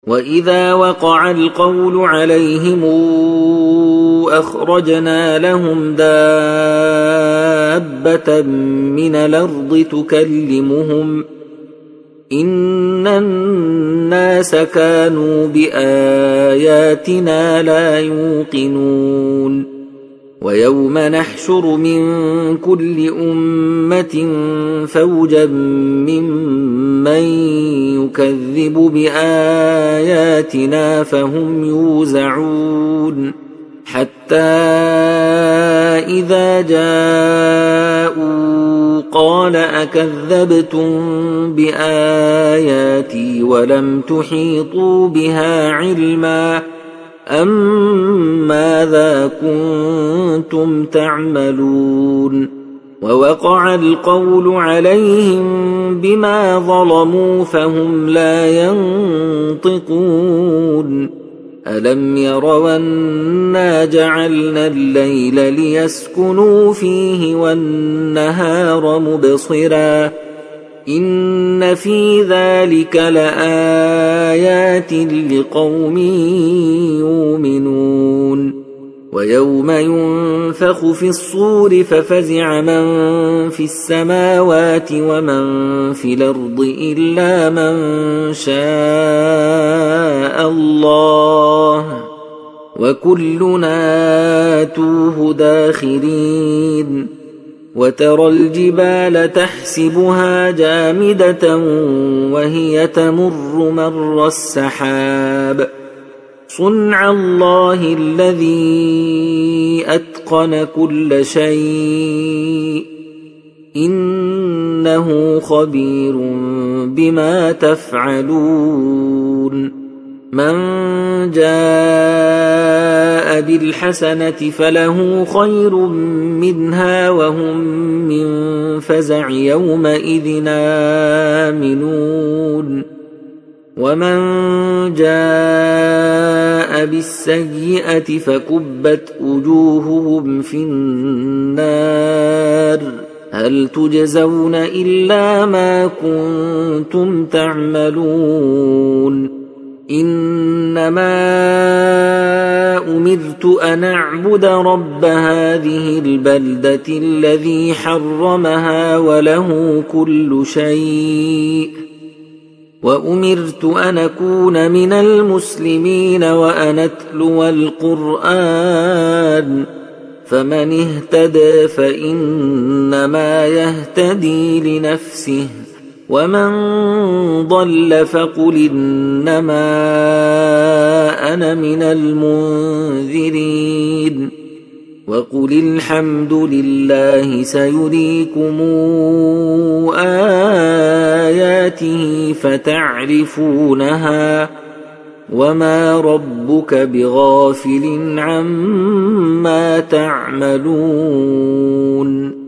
وإذا وقع القول عليهم أخرجنا لهم دابة من الأرض تكلمهم إن الناس كانوا بآياتنا لا يوقنون ويوم نحشر من كل أمة فوجا ممن يكذب بآياتنا فهم يوزعون حتى إذا جاءوا قال أكذبتم بآياتي ولم تحيطوا بها علما أم ماذا كنتم تعملون ووقع القول عليهم بما ظلموا فهم لا ينطقون ألم يروا أنا جعلنا الليل ليسكنوا فيه والنهار مبصرا إن في ذلك لآيات لقوم يؤمنون ويوم ينفخ في الصور ففزع من في السماوات ومن في الأرض إلا من شاء الله وكلنا آتوه داخرين وترى الجبال تحسبها جامدة وهي تمر مر السحاب صنع الله الذي أتقن كل شيء إنه خبير بما تفعلون من جاء بالحسنة فله خير منها وهم من فزع يومئذ آمنون ومن جاء بالسيئة فكبت وجوههم في النار هل تجزون إلا ما كنتم تعملون إنما أمرت أن أعبد رب هذه البلدة الذي حرمها وله كل شيء وأمرت أن أكون من المسلمين وأن أتلو القرآن فمن اهتدى فإنما يهتدي لنفسه ومن ضل فقل إنما أنا من المنذرين وقل الحمد لله سيريكم آياته فتعرفونها وما ربك بغافل عما تعملون